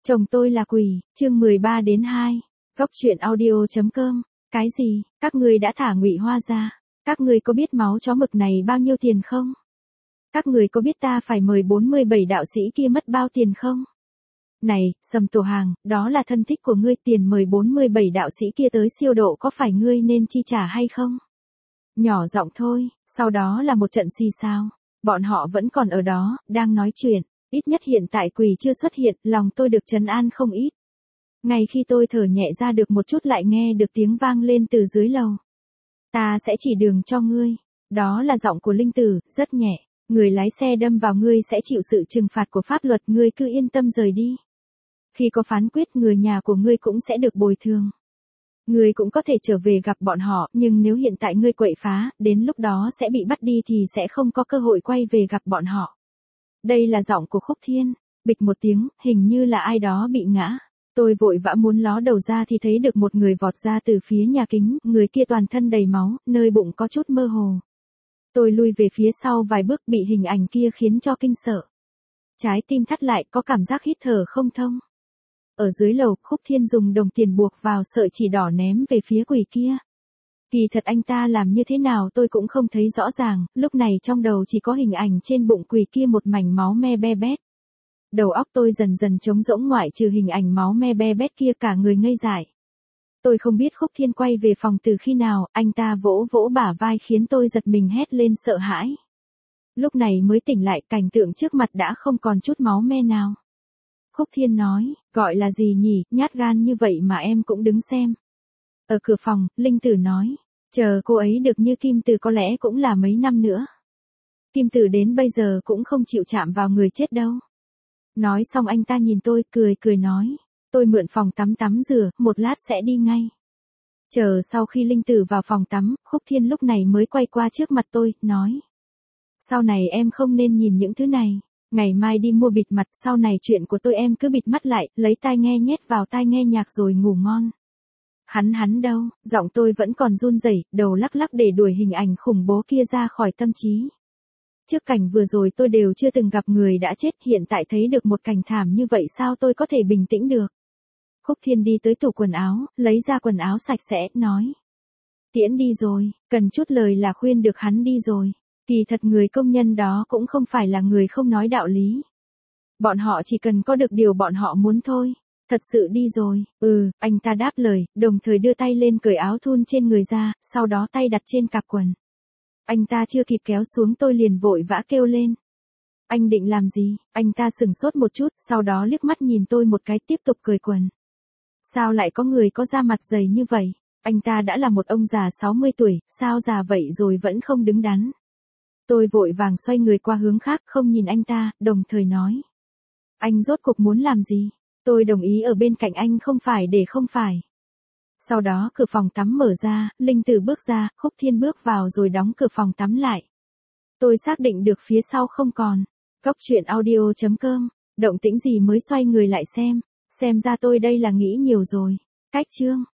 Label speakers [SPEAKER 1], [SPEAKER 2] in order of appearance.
[SPEAKER 1] Chồng tôi là quỷ, chương 13 đến 2. Góc truyện audio.com. Cái gì, các ngươi đã thả Ngụy Hoa ra? Các ngươi có biết máu chó mực này bao nhiêu tiền không? Các ngươi có biết ta phải mời 47 đạo sĩ kia mất bao tiền không? Này, Sầm Tổ Hàng, đó là thân thích của ngươi, tiền mời 47 đạo sĩ kia tới siêu độ có phải ngươi nên chi trả hay không? Nhỏ giọng thôi, sau đó là một trận xì xào. Bọn họ vẫn còn ở đó, đang nói chuyện. Ít nhất hiện tại quỷ chưa xuất hiện, lòng tôi được trấn an không ít. Ngay khi tôi thở nhẹ ra được một chút lại nghe được tiếng vang lên từ dưới lầu. Ta sẽ chỉ đường cho ngươi. Đó là giọng của Linh Tử, rất nhẹ. Người lái xe đâm vào ngươi sẽ chịu sự trừng phạt của pháp luật, ngươi cứ yên tâm rời đi. Khi có phán quyết, người nhà của ngươi cũng sẽ được bồi thường. Ngươi cũng có thể trở về gặp bọn họ, nhưng nếu hiện tại ngươi quậy phá, đến lúc đó sẽ bị bắt đi thì sẽ không có cơ hội quay về gặp bọn họ. Đây là giọng của Khúc Thiên. Bịch một tiếng, hình như là ai đó bị ngã. Tôi vội vã muốn ló đầu ra thì thấy được một người vọt ra từ phía nhà kính, người kia toàn thân đầy máu, nơi bụng có chút mơ hồ. Tôi lui về phía sau vài bước, bị hình ảnh kia khiến cho kinh sợ. Trái tim thắt lại, có cảm giác hít thở không thông. Ở dưới lầu, Khúc Thiên dùng đồng tiền buộc vào sợi chỉ đỏ ném về phía quỷ kia. Kỳ thật anh ta làm như thế nào tôi cũng không thấy rõ ràng, lúc này trong đầu chỉ có hình ảnh trên bụng quỷ kia một mảnh máu me be bét. Đầu óc tôi dần dần trống rỗng, ngoại trừ hình ảnh máu me be bét kia cả người ngây dại. Tôi không biết Khúc Thiên quay về phòng từ khi nào, anh ta vỗ vỗ bả vai khiến tôi giật mình hét lên sợ hãi. Lúc này mới tỉnh lại, cảnh tượng trước mặt đã không còn chút máu me nào. Khúc Thiên nói, gọi là gì nhỉ, nhát gan như vậy mà em cũng đứng xem. Ở cửa phòng, Linh Tử nói, chờ cô ấy được như Kim Từ có lẽ cũng là mấy năm nữa. Kim Từ đến bây giờ cũng không chịu chạm vào người chết đâu. Nói xong anh ta nhìn tôi, cười nói, tôi mượn phòng tắm tắm rửa, một lát sẽ đi ngay. Chờ sau khi Linh Tử vào phòng tắm, Khúc Thiên lúc này mới quay qua trước mặt tôi, nói. Sau này em không nên nhìn những thứ này. Ngày mai đi mua bịt mặt, sau này chuyện của tôi em cứ bịt mắt lại, lấy tai nghe nhét vào tai nghe nhạc rồi ngủ ngon. Hắn đâu, giọng tôi vẫn còn run rẩy, đầu lắc lắc để đuổi hình ảnh khủng bố kia ra khỏi tâm trí. Trước cảnh vừa rồi tôi đều chưa từng gặp người đã chết, hiện tại thấy được một cảnh thảm như vậy sao tôi có thể bình tĩnh được. Khúc Thiên đi tới tủ quần áo, lấy ra quần áo sạch sẽ, nói. Tiễn đi rồi, cần chút lời là khuyên được hắn đi rồi. Kỳ thật người công nhân đó cũng không phải là người không nói đạo lý. Bọn họ chỉ cần có được điều bọn họ muốn thôi. Thật sự đi rồi, anh ta đáp lời, đồng thời đưa tay lên cởi áo thun trên người ra, sau đó tay đặt trên cạp quần. Anh ta chưa kịp kéo xuống tôi liền vội vã kêu lên. Anh định làm gì? Anh ta sửng sốt một chút, sau đó liếc mắt nhìn tôi một cái tiếp tục cởi quần. Sao lại có người có da mặt dày như vậy? Anh ta đã là một ông già 60 tuổi, sao già vậy rồi vẫn không đứng đắn? Tôi vội vàng xoay người qua hướng khác, không nhìn anh ta, đồng thời nói. Anh rốt cuộc muốn làm gì? Tôi đồng ý ở bên cạnh anh không phải để không phải. Sau đó cửa phòng tắm mở ra, Linh Tử bước ra, Khúc Thiên bước vào rồi đóng cửa phòng tắm lại. Tôi xác định được phía sau không còn. Góc truyện audio.com, động tĩnh gì mới xoay người lại xem ra tôi đây là nghĩ nhiều rồi. Cách chương.